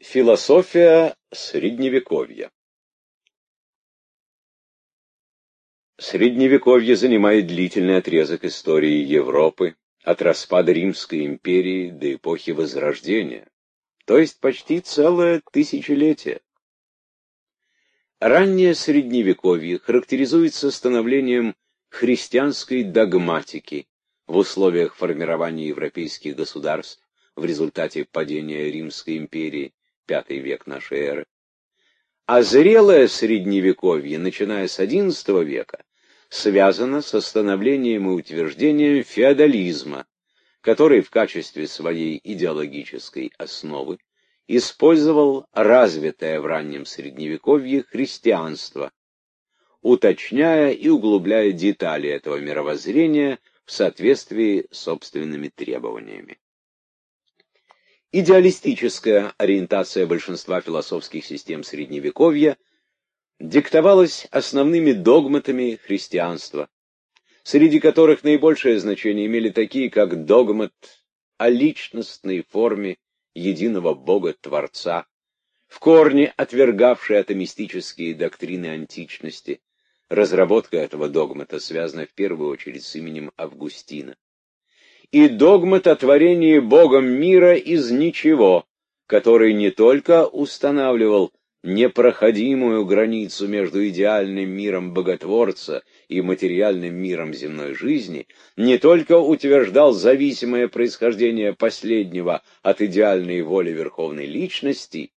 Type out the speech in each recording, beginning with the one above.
Философия Средневековья. Средневековье занимает длительный отрезок истории Европы от распада Римской империи до эпохи Возрождения, то есть почти целое тысячелетие. Раннее Средневековье характеризуется становлением христианской догматики в условиях формирования европейских государств в результате падения Римской империи, V век нашей эры. А зрелое Средневековье, начиная с XI века, связано со становлением и утверждением феодализма, который в качестве своей идеологической основы использовал развитое в раннем Средневековье христианство, уточняя и углубляя детали этого мировоззрения в соответствии с собственными требованиями. Идеалистическая ориентация большинства философских систем Средневековья диктовалась основными догматами христианства, среди которых наибольшее значение имели такие, как догмат о личностной форме единого Бога-Творца, в корне отвергавший атомистические доктрины античности. Разработка этого догмата связана в первую очередь с именем Августина. И догмат о творении Богом мира из ничего, который не только устанавливал непроходимую границу между идеальным миром Боготворца и материальным миром земной жизни, не только утверждал зависимое происхождение последнего от идеальной воли Верховной Личности,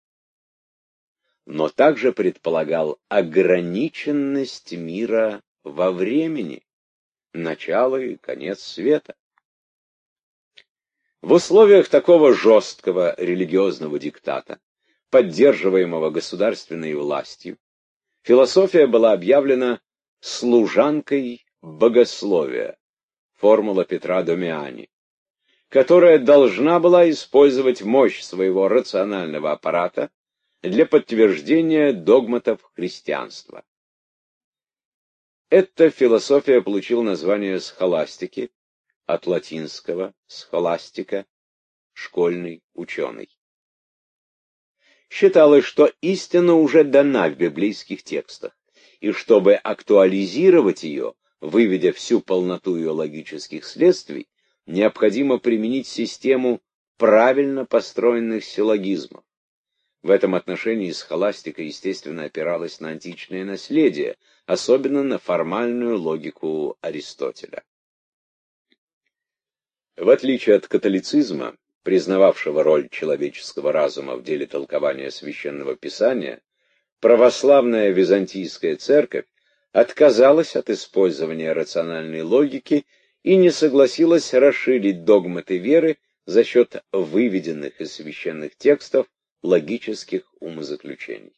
но также предполагал ограниченность мира во времени, начало и конец света. В условиях такого жесткого религиозного диктата, поддерживаемого государственной властью, философия была объявлена служанкой богословия, формула Петра Домиани, которая должна была использовать мощь своего рационального аппарата для подтверждения догматов христианства. Эта философия получила название схоластики, от латинского «схоластика» — школьный ученый. Считалось, что истина уже дана в библейских текстах, и чтобы актуализировать ее, выведя всю полноту ее логических следствий, необходимо применить систему правильно построенных силлогизмов. В этом отношении схоластика, естественно, опиралась на античное наследие, особенно на формальную логику Аристотеля. В отличие от католицизма, признававшего роль человеческого разума в деле толкования священного писания, православная византийская церковь отказалась от использования рациональной логики и не согласилась расширить догматы веры за счет выведенных из священных текстов логических умозаключений.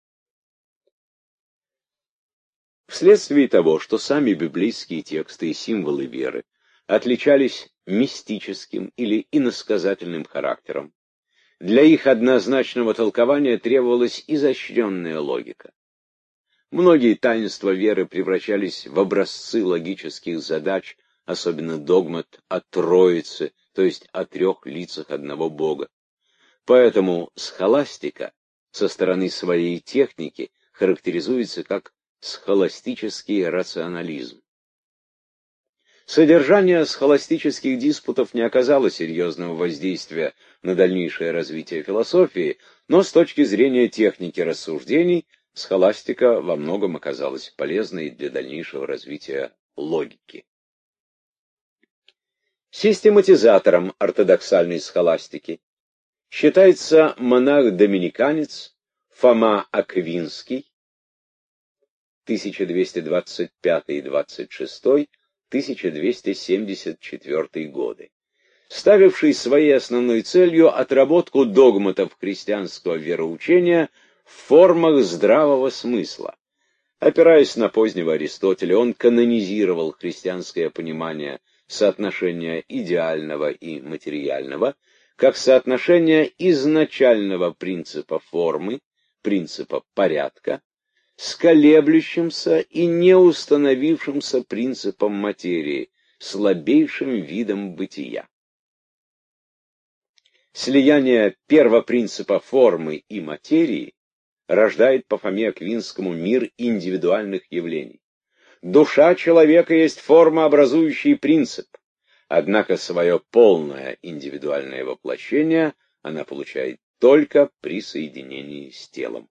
Вследствие того, что сами библейские тексты и символы веры отличались мистическим или иносказательным характером, для их однозначного толкования требовалась изощренная логика. Многие таинства веры превращались в образцы логических задач, особенно догмат о Троице, то есть о трех лицах одного Бога. Поэтому схоластика со стороны своей техники характеризуется как схоластический рационализм. Содержание схоластических диспутов не оказало серьезного воздействия на дальнейшее развитие философии, но с точки зрения техники рассуждений схоластика во многом оказалась полезной для дальнейшего развития логики. Систематизатором ортодоксальной схоластики считается монах-доминиканец Фома Аквинский 1225-26, 1274 годы, ставивший своей основной целью отработку догматов христианского вероучения в формах здравого смысла. Опираясь на позднего Аристотеля, он канонизировал христианское понимание соотношения идеального и материального как соотношение изначального принципа формы, принципа порядка, с колеблющимся и неустановившимся принципом материи, слабейшим видом бытия. Слияние первопринципа формы и материи рождает по Фоме Аквинскому мир индивидуальных явлений. Душа человека есть формообразующий принцип, однако свое полное индивидуальное воплощение она получает только при соединении с телом.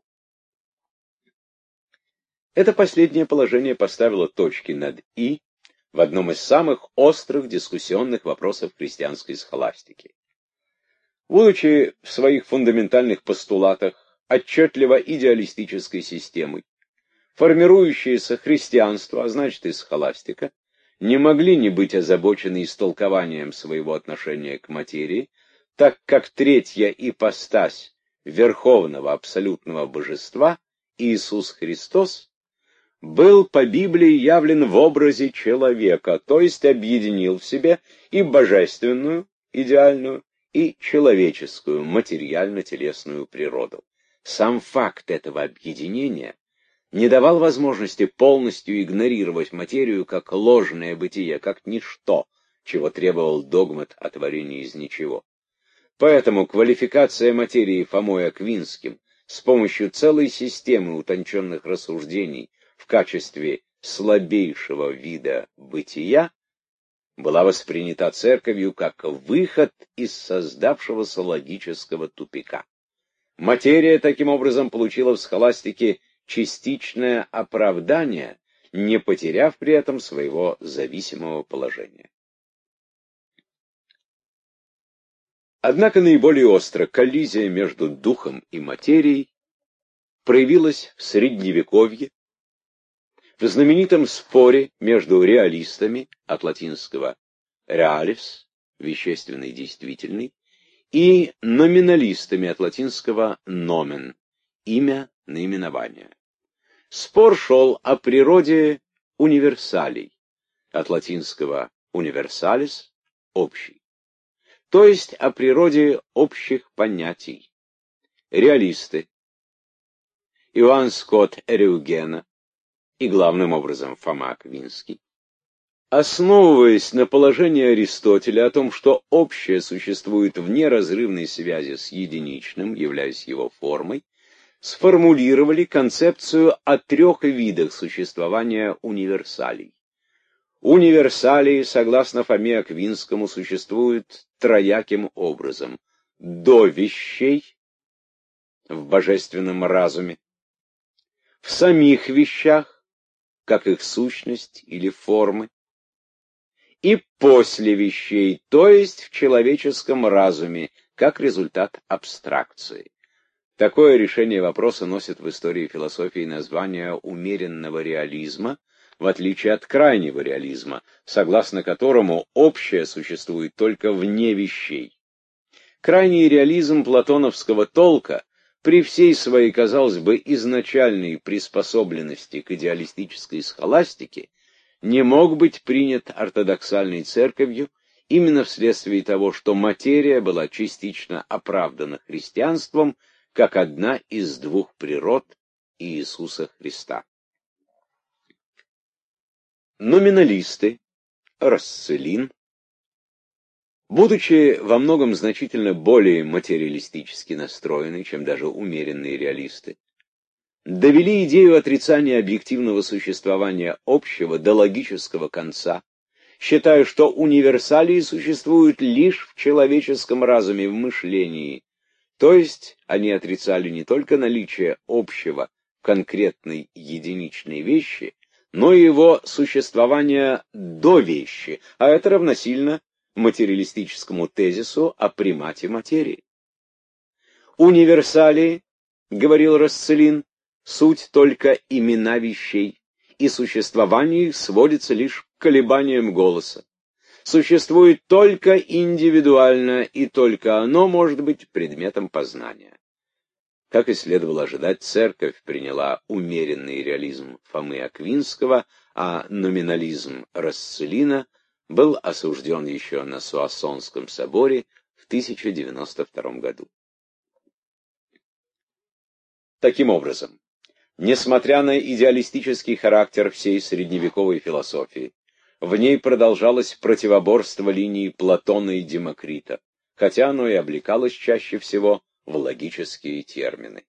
Это последнее положение поставило точки над «и» в одном из самых острых дискуссионных вопросов христианской схоластики. Будучи в своих фундаментальных постулатах отчетливо идеалистической системой, формирующиеся христианство, а значит и схоластика, не могли не быть озабочены истолкованием своего отношения к материи, так как третья ипостась верховного абсолютного божества, Иисус Христос, был по Библии явлен в образе человека, то есть объединил в себе и божественную, идеальную, и человеческую, материально-телесную природу. Сам факт этого объединения не давал возможности полностью игнорировать материю как ложное бытие, как ничто, чего требовал догмат о творении из ничего. Поэтому квалификация материи Фомой Аквинским с помощью целой системы утонченных рассуждений в качестве слабейшего вида бытия была воспринята Церковью как выход из создавшегося логического тупика. Материя таким образом получила в схоластике частичное оправдание, не потеряв при этом своего зависимого положения. Однако наиболее остро коллизия между духом и материей проявилась в Средневековье, в знаменитом споре между реалистами, от латинского realis, вещественный, действительный, и номиналистами, от латинского nomen, имя, наименование. Спор шел о природе универсалей, от латинского universalis, общий, то есть о природе общих понятий. Реалисты, Иоанн Скотт Эриугена и главным образом Фома Аквинский, основываясь на положении Аристотеля о том, что общее существует в неразрывной связи с единичным, являясь его формой, сформулировали концепцию о трех видах существования универсалей. Универсалии, согласно Фоме Аквинскому, существуют трояким образом: до вещей, в божественном разуме, в самих вещах, как их сущность или формы, и после вещей, то есть в человеческом разуме, как результат абстракции. Такое решение вопроса носит в истории философии название умеренного реализма, в отличие от крайнего реализма, согласно которому общее существует только вне вещей. Крайний реализм платоновского толка при всей своей, казалось бы, изначальной приспособленности к идеалистической схоластике не мог быть принят ортодоксальной церковью именно вследствие того, что материя была частично оправдана христианством как одна из двух природ Иисуса Христа. Номиналисты, Расцелин, будучи во многом значительно более материалистически настроены, чем даже умеренные реалисты, довели идею отрицания объективного существования общего до логического конца, считая, что универсалии существуют лишь в человеческом разуме, в мышлении, то есть они отрицали не только наличие общего в конкретной единичной вещи, но и его существование до вещи, а это равносильно материалистическому тезису о примате материи. Универсалии, говорил Расцелин, суть только имена вещей, и существование их сводится лишь к колебаниям голоса. Существует только индивидуально, и только оно может быть предметом познания. Как и следовало ожидать, церковь приняла умеренный реализм Фомы Аквинского, а номинализм Расцелина был осужден еще на Суассонском соборе в 1092 году. Таким образом, несмотря на идеалистический характер всей средневековой философии, в ней продолжалось противоборство линии Платона и Демокрита, хотя оно и облекалось чаще всего в логические термины.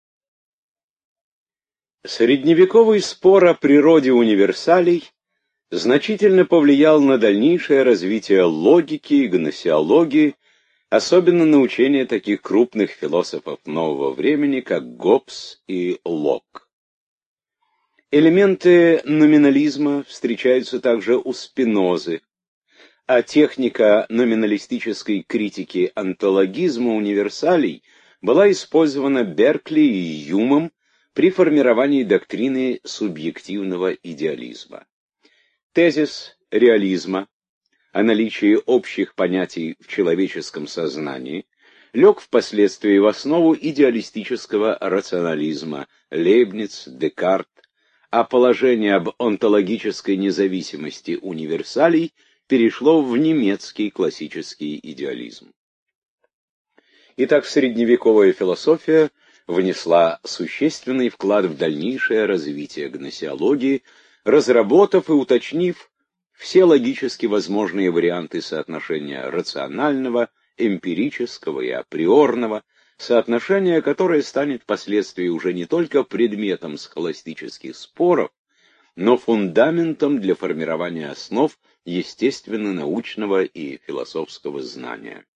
Средневековый спор о природе универсалей значительно повлиял на дальнейшее развитие логики и гносеологии, особенно на учение таких крупных философов нового времени, как Гоббс и Локк. Элементы номинализма встречаются также у Спинозы, а техника номиналистической критики онтологизма универсалей была использована Беркли и Юмом при формировании доктрины субъективного идеализма. Тезис реализма о наличии общих понятий в человеческом сознании лег впоследствии в основу идеалистического рационализма Лейбниц, Декарт, а положение об онтологической независимости универсалей перешло в немецкий классический идеализм. Итак, средневековая философия внесла существенный вклад в дальнейшее развитие гносеологии, разработав и уточнив все логически возможные варианты соотношения рационального, эмпирического и априорного, соотношение, которое станет впоследствии уже не только предметом схоластических споров, но фундаментом для формирования основ естественно-научного и философского знания.